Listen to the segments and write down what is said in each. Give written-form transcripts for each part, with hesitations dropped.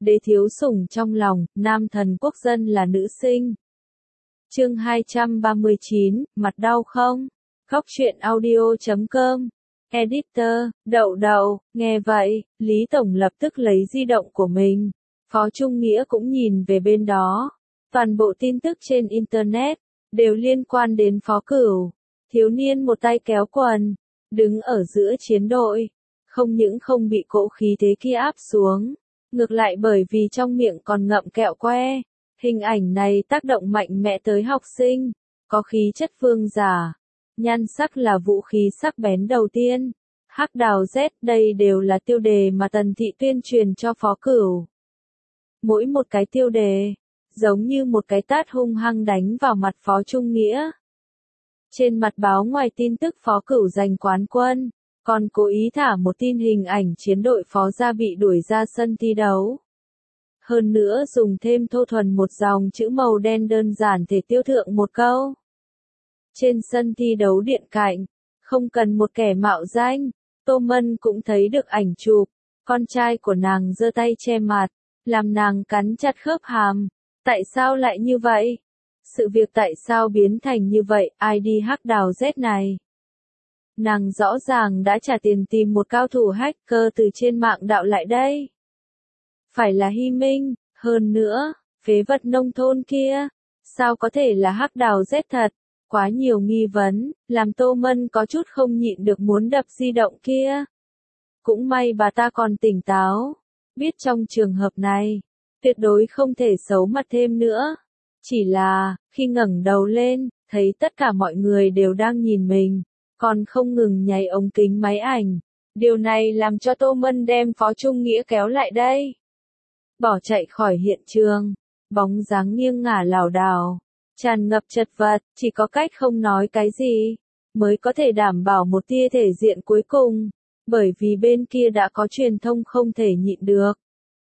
đế thiếu sủng trong lòng, nam thần quốc dân là nữ sinh. Chương 239, mặt đau không? Góc truyện audio.com. Editor, Đậu, nghe vậy, Lý Tổng lập tức lấy di động của mình. Phó Trung Nghĩa cũng nhìn về bên đó. Toàn bộ tin tức trên Internet, đều liên quan đến Phó Cửu. Thiếu niên một tay kéo quần, đứng ở giữa chiến đội. Không những không bị cỗ khí thế kia áp xuống, ngược lại bởi vì trong miệng còn ngậm kẹo que. Hình ảnh này tác động mạnh mẽ tới học sinh, có khí chất vương giả. Nhan sắc là vũ khí sắc bén đầu tiên. Hắc đào Z, đây đều là tiêu đề mà Tần Thị tuyên truyền cho Phó Cửu. Mỗi một cái tiêu đề, giống như một cái tát hung hăng đánh vào mặt Phó Trung Nghĩa. Trên mặt báo ngoài tin tức Phó Cửu giành quán quân, còn cố ý thả một tin hình ảnh chiến đội Phó gia bị đuổi ra sân thi đấu. Hơn nữa dùng thêm thô thuần một dòng chữ màu đen đơn giản để tiêu thượng một câu. Trên sân thi đấu điện cạnh, không cần một kẻ mạo danh, Tô Mân cũng thấy được ảnh chụp, con trai của nàng giơ tay che mặt, làm nàng cắn chặt khớp hàm. Tại sao lại như vậy? Sự việc tại sao biến thành như vậy, ai đi hắc đào Z này? Nàng rõ ràng đã trả tiền tìm một cao thủ hacker từ trên mạng đạo lại đây. Phải là Hy Minh, hơn nữa, phế vật nông thôn kia, sao có thể là hắc đào Z thật? Quá nhiều nghi vấn, làm Tô Mân có chút không nhịn được muốn đập di động kia. Cũng may bà ta còn tỉnh táo, biết trong trường hợp này, tuyệt đối không thể xấu mặt thêm nữa. Chỉ là, khi ngẩng đầu lên, thấy tất cả mọi người đều đang nhìn mình, còn không ngừng nháy ống kính máy ảnh. Điều này làm cho Tô Mân đem Phó Trung Nghĩa kéo lại đây. Bỏ chạy khỏi hiện trường, bóng dáng nghiêng ngả lảo đảo, tràn ngập chật vật, chỉ có cách không nói cái gì, mới có thể đảm bảo một tia thể diện cuối cùng, bởi vì bên kia đã có truyền thông không thể nhịn được.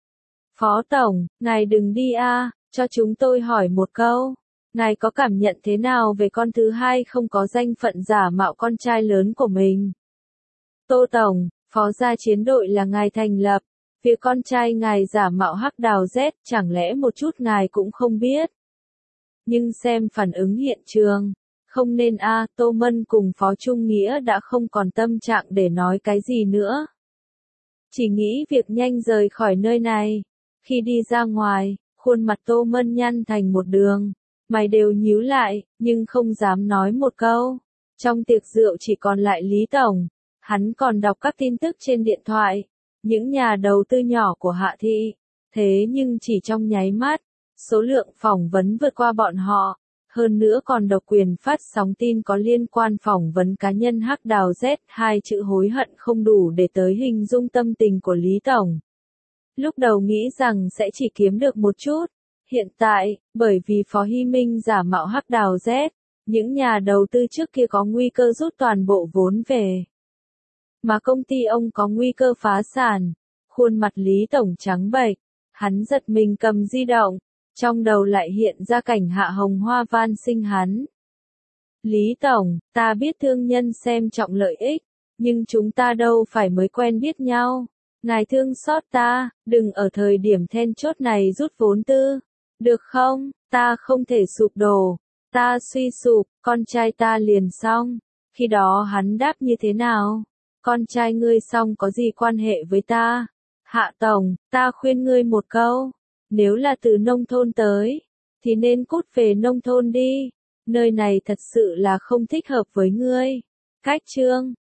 Phó Tổng, ngài đừng đi a, cho chúng tôi hỏi một câu. Ngài có cảm nhận thế nào về con thứ hai không có danh phận giả mạo con trai lớn của mình? Tô Tổng, Phó gia chiến đội là ngài thành lập. Việc con trai ngài giả mạo hắc đào Z, chẳng lẽ một chút ngài cũng không biết? Nhưng xem phản ứng hiện trường, không nên a, Tô Mân cùng Phó Trung Nghĩa đã không còn tâm trạng để nói cái gì nữa. Chỉ nghĩ việc nhanh rời khỏi nơi này. Khi đi ra ngoài, khuôn mặt Tô Mân nhăn thành một đường, mày đều nhíu lại, nhưng không dám nói một câu. Trong tiệc rượu chỉ còn lại Lý Tổng, hắn còn đọc các tin tức trên điện thoại. Những nhà đầu tư nhỏ của Hạ Thị, thế nhưng chỉ trong nháy mắt, số lượng phỏng vấn vượt qua bọn họ, hơn nữa còn độc quyền phát sóng tin có liên quan phỏng vấn cá nhân hắc đào Z, hai chữ hối hận không đủ để tới hình dung tâm tình của Lý Tổng. Lúc đầu nghĩ rằng sẽ chỉ kiếm được một chút, hiện tại, bởi vì Phó Hy Minh giả mạo hắc đào Z, những nhà đầu tư trước kia có nguy cơ rút toàn bộ vốn về. Mà công ty ông có nguy cơ phá sản. Khuôn mặt Lý Tổng trắng bệch, hắn giật mình cầm di động, trong đầu lại hiện ra cảnh Hạ Hồng Hoa van xin hắn. Lý Tổng, ta biết thương nhân xem trọng lợi ích, nhưng chúng ta đâu phải mới quen biết nhau. Ngài thương xót ta, đừng ở thời điểm then chốt này rút vốn tư. Được không, ta không thể sụp đổ, ta suy sụp, con trai ta liền xong. Khi đó hắn đáp như thế nào? Con trai ngươi xong có gì quan hệ với ta? Hạ Tổng, ta khuyên ngươi một câu. Nếu là từ nông thôn tới, thì nên cút về nông thôn đi. Nơi này thật sự là không thích hợp với ngươi. Cách chương